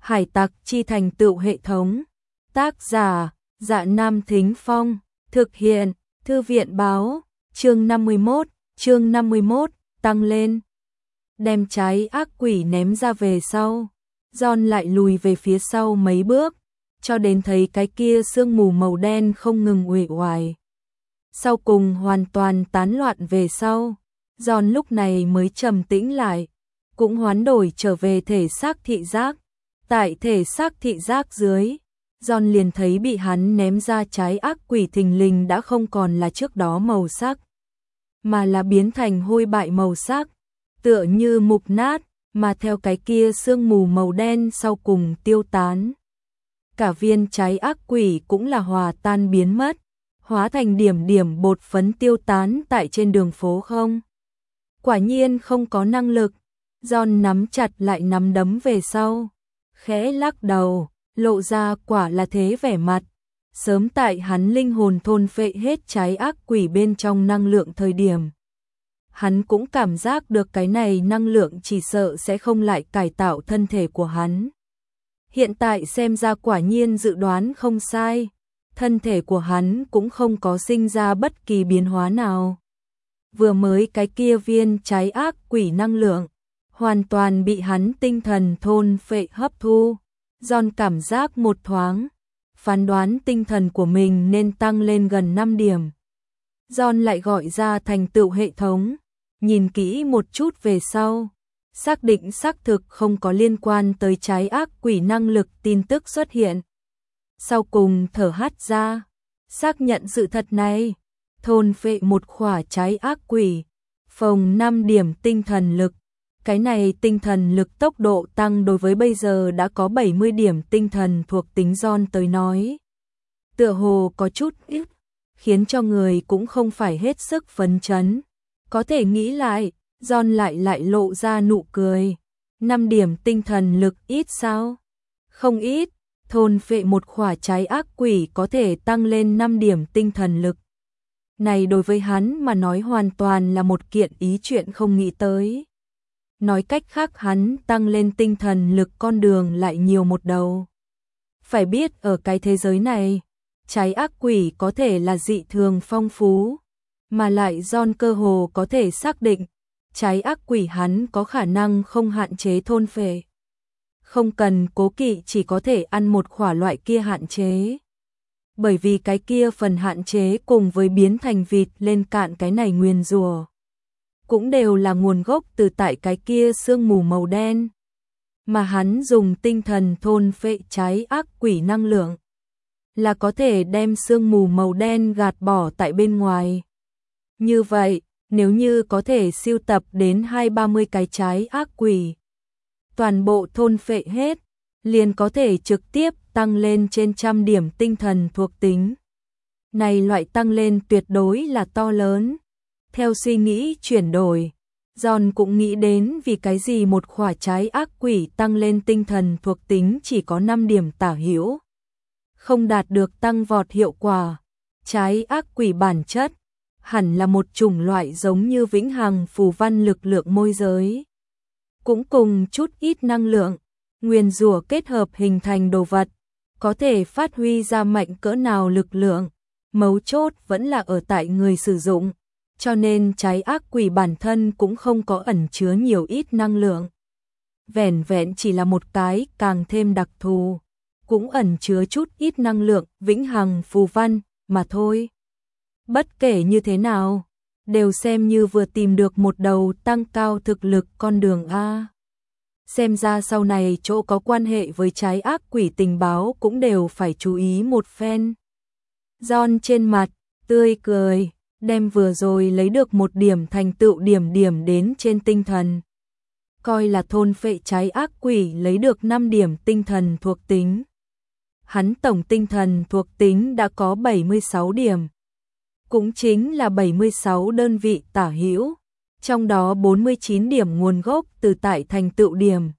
Hải tặc chi thành tựu hệ thống. Tác giả, Dạ Nam Thính Phong. Thực hiện, Thư viện báo. Chương 51, tăng lên. Đem trái ác quỷ ném ra về sau. John lại lùi về phía sau mấy bước, cho đến thấy cái kia sương mù màu đen không ngừng uể oải. Sau cùng hoàn toàn tán loạn về sau, John lúc này mới trầm tĩnh lại, cũng hoán đổi trở về thể xác thị giác. Tại thể xác thị giác dưới, John liền thấy bị hắn ném ra trái ác quỷ thình lình đã không còn là trước đó màu sắc, mà là biến thành hôi bại màu sắc, tựa như mục nát, mà theo cái kia sương mù màu đen sau cùng tiêu tán. Cả viên trái ác quỷ cũng là hòa tan biến mất, hóa thành điểm điểm bột phấn tiêu tán tại trên đường phố không. Quả nhiên không có năng lực. John nắm chặt lại nắm đấm về sau, khẽ lắc đầu, lộ ra quả là thế vẻ mặt. Sớm tại hắn linh hồn thôn phệ hết trái ác quỷ bên trong năng lượng thời điểm, hắn cũng cảm giác được cái này năng lượng chỉ sợ sẽ không lại cải tạo thân thể của hắn. Hiện tại xem ra quả nhiên dự đoán không sai, thân thể của hắn cũng không có sinh ra bất kỳ biến hóa nào. Vừa mới cái kia viên trái ác quỷ năng lượng hoàn toàn bị hắn tinh thần thôn phệ hấp thu. John cảm giác một thoáng, phán đoán tinh thần của mình nên tăng lên gần 5 điểm. John lại gọi ra thành tựu hệ thống, nhìn kỹ một chút về sau, xác định xác thực không có liên quan tới trái ác quỷ năng lực tin tức xuất hiện. Sau cùng thở hắt ra, xác nhận sự thật này, thôn phệ một khỏa trái ác quỷ, phồng 5 điểm tinh thần lực. Cái này tinh thần lực tốc độ tăng đối với bây giờ đã có 70 điểm tinh thần thuộc tính John tới nói, tựa hồ có chút ít, khiến cho người cũng không phải hết sức phấn chấn. Có thể nghĩ lại, John lại lộ ra nụ cười. 5 điểm tinh thần lực ít sao? Không ít, thôn phệ một khỏa trái ác quỷ có thể tăng lên 5 điểm tinh thần lực. Này đối với hắn mà nói hoàn toàn là một kiện ý chuyện không nghĩ tới. Nói cách khác hắn tăng lên tinh thần lực con đường lại nhiều một đầu. Phải biết ở cái thế giới này, trái ác quỷ có thể là dị thường phong phú, mà lại John cơ hồ có thể xác định, trái ác quỷ hắn có khả năng không hạn chế thôn phệ. Không cần cố kỵ chỉ có thể ăn một khỏa loại kia hạn chế. Bởi vì cái kia phần hạn chế cùng với biến thành vịt lên cạn cái này nguyền rủa cũng đều là nguồn gốc từ tại cái kia sương mù màu đen. Mà hắn dùng tinh thần thôn phệ trái ác quỷ năng lượng, là có thể đem sương mù màu đen gạt bỏ tại bên ngoài. Như vậy, nếu như có thể sưu tập đến 20-30 cái trái ác quỷ, toàn bộ thôn phệ hết, liền có thể trực tiếp tăng lên trên 100 điểm tinh thần thuộc tính. Này loại tăng lên tuyệt đối là to lớn. Theo suy nghĩ chuyển đổi, John cũng nghĩ đến vì cái gì một khỏa trái ác quỷ tăng lên tinh thần thuộc tính chỉ có 5 điểm tả hữu, không đạt được tăng vọt hiệu quả. Trái ác quỷ bản chất hẳn là một chủng loại giống như vĩnh hằng phù văn lực lượng môi giới, cũng cùng chút ít năng lượng nguyền rủa kết hợp hình thành đồ vật, có thể phát huy ra mạnh cỡ nào lực lượng, mấu chốt vẫn là ở tại người sử dụng. Cho nên trái ác quỷ bản thân cũng không có ẩn chứa nhiều ít năng lượng. Vẻn vẹn chỉ là một cái càng thêm đặc thù, cũng ẩn chứa chút ít năng lượng vĩnh hằng phù văn mà thôi. Bất kể như thế nào, đều xem như vừa tìm được một đầu tăng cao thực lực con đường A. Xem ra sau này chỗ có quan hệ với trái ác quỷ tình báo cũng đều phải chú ý một phen. John trên mặt tươi cười, đem vừa rồi lấy được một điểm thành tựu điểm đến trên tinh thần. Coi là thôn phệ trái ác quỷ lấy được 5 điểm tinh thần thuộc tính. Hắn tổng tinh thần thuộc tính đã có 76 điểm. Cũng chính là 76 đơn vị tả hữu, trong đó 49 điểm nguồn gốc từ tại thành tựu điểm,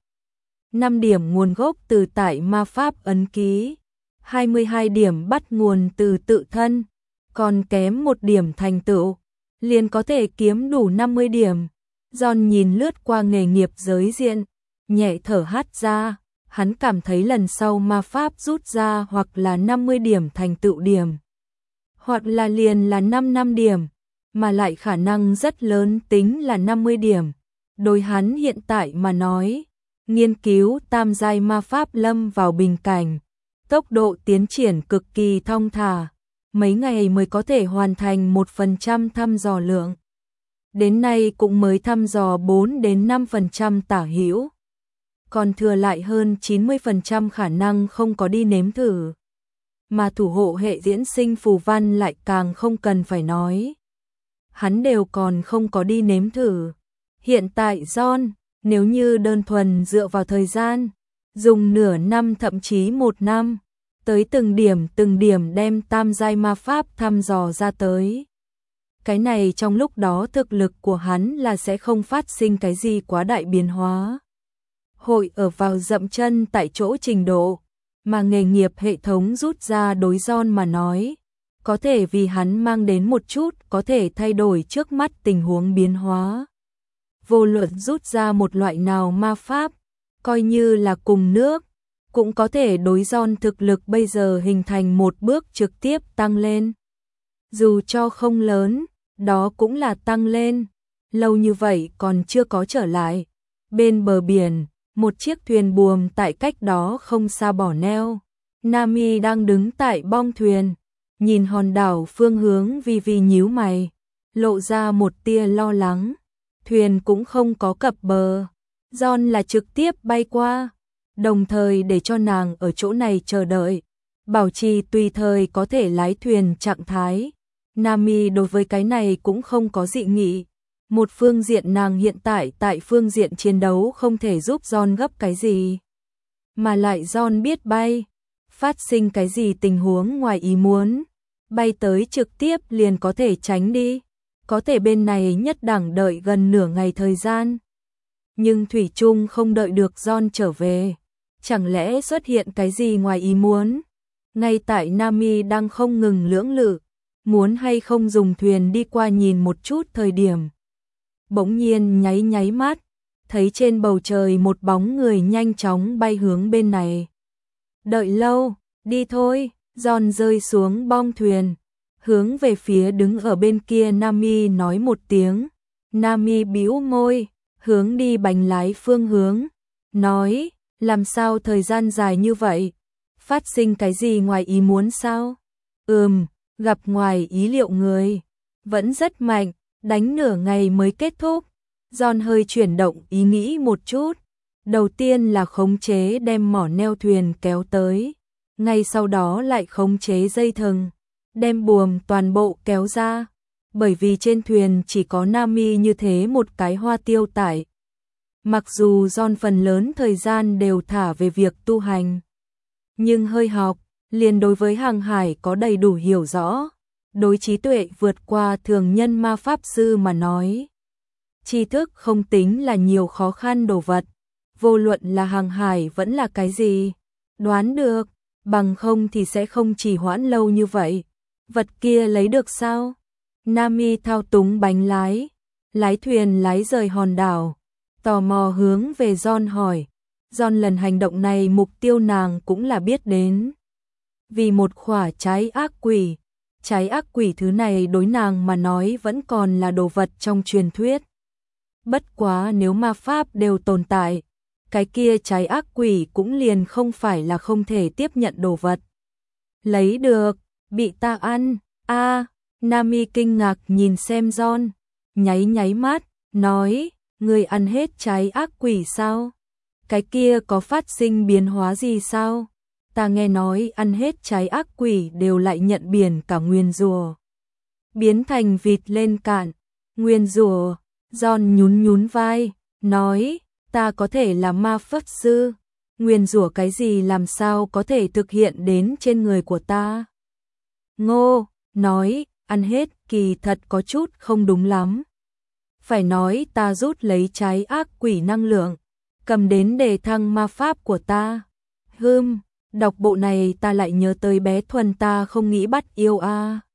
5 điểm nguồn gốc từ tại ma pháp ấn ký, 22 điểm bắt nguồn từ tự thân, còn kém 1 điểm thành tựu, liền có thể kiếm đủ 50 điểm. John nhìn lướt qua nghề nghiệp giới diện, nhẹ thở hắt ra, hắn cảm thấy lần sau ma pháp rút ra hoặc là 50 điểm thành tựu điểm, hoặc là liền là 5 điểm, mà lại khả năng rất lớn tính là 50 điểm. Đối hắn hiện tại mà nói, nghiên cứu tam giai ma pháp lâm vào bình cảnh, tốc độ tiến triển cực kỳ thong thả, mấy ngày mới có thể hoàn thành 1% thăm dò lượng. Đến nay cũng mới thăm dò 4 đến 5% tả hữu, còn thừa lại hơn 90% khả năng không có đi nếm thử. Mà thủ hộ hệ diễn sinh phù văn lại càng không cần phải nói. Hắn đều còn không có đi nếm thử. Hiện tại John, nếu như đơn thuần dựa vào thời gian, dùng nửa năm thậm chí 1 năm, tới từng điểm đem tam giai ma pháp thăm dò ra tới. Cái này trong lúc đó thực lực của hắn là sẽ không phát sinh cái gì quá đại biến hóa. Hội ở vào dậm chân tại chỗ trình độ, mà nghề nghiệp hệ thống rút ra đối John mà nói, có thể vì hắn mang đến một chút có thể thay đổi trước mắt tình huống biến hóa. Vô luận rút ra một loại nào ma pháp, coi như là cùng nước, cũng có thể đối John thực lực bây giờ hình thành một bước trực tiếp tăng lên. Dù cho không lớn, đó cũng là tăng lên. Lâu như vậy còn chưa có trở lại. Bên bờ biển, một chiếc thuyền buồm tại cách đó không xa bỏ neo. Nami đang đứng tại bong thuyền, nhìn hòn đảo phương hướng vì nhíu mày, lộ ra một tia lo lắng. Thuyền cũng không có cập bờ, John là trực tiếp bay qua, đồng thời để cho nàng ở chỗ này chờ đợi, bảo trì tùy thời có thể lái thuyền trạng thái. Nami đối với cái này cũng không có dị nghị. Một phương diện nàng hiện tại phương diện chiến đấu không thể giúp John gấp cái gì, mà lại John biết bay, phát sinh cái gì tình huống ngoài ý muốn, bay tới trực tiếp liền có thể tránh đi. Có thể bên này nhất đẳng đợi gần nửa ngày thời gian, nhưng thủy chung không đợi được John trở về. Chẳng lẽ xuất hiện cái gì ngoài ý muốn? Ngay tại Nami đang không ngừng lưỡng lự, muốn hay không dùng thuyền đi qua nhìn một chút thời điểm, bỗng nhiên nháy mắt, thấy trên bầu trời một bóng người nhanh chóng bay hướng bên này. Đợi lâu, đi thôi. John rơi xuống bong thuyền, hướng về phía đứng ở bên kia Nami nói một tiếng. Nami bĩu môi, hướng đi bánh lái phương hướng, nói, làm sao thời gian dài như vậy? Phát sinh cái gì ngoài ý muốn sao? Gặp ngoài ý liệu người, vẫn rất mạnh, đánh nửa ngày mới kết thúc. John hơi chuyển động ý nghĩ một chút, đầu tiên là khống chế đem mỏ neo thuyền kéo tới, ngay sau đó lại khống chế dây thừng, đem buồm toàn bộ kéo ra, bởi vì trên thuyền chỉ có Nami như thế một cái hoa tiêu tải. Mặc dù John phần lớn thời gian đều thả về việc tu hành, nhưng hơi học, liền đối với hàng hải có đầy đủ hiểu rõ, đối trí tuệ vượt qua thường nhân ma pháp sư mà nói. Tri thức không tính là nhiều khó khăn đồ vật, vô luận là hàng hải vẫn là cái gì, đoán được, bằng không thì sẽ không trì hoãn lâu như vậy. Vật kia lấy được sao? Nami thao túng bánh lái, lái thuyền lái rời hòn đảo, tò mò hướng về John hỏi. John lần hành động này mục tiêu nàng cũng là biết đến. Vì một khỏa trái ác quỷ thứ này đối nàng mà nói vẫn còn là đồ vật trong truyền thuyết. Bất quá nếu ma pháp đều tồn tại, cái kia trái ác quỷ cũng liền không phải là không thể tiếp nhận đồ vật. Lấy được, bị ta ăn, Nami kinh ngạc nhìn xem John, nháy mắt, nói, người ăn hết trái ác quỷ sao? Cái kia có phát sinh biến hóa gì sao? Ta nghe nói ăn hết trái ác quỷ đều lại nhận biển cả nguyền rủa, biến thành vịt lên cạn. Nguyền rủa? John nhún vai, nói, ta có thể là ma pháp sư, nguyền rủa cái gì làm sao có thể thực hiện đến trên người của ta? Ngô, nói, ăn hết kỳ thật có chút không đúng lắm. Phải nói ta rút lấy trái ác quỷ năng lượng, cầm đến để thăng ma pháp của ta. Đọc bộ này ta lại nhớ tới bé Thuần ta không nghĩ bắt yêu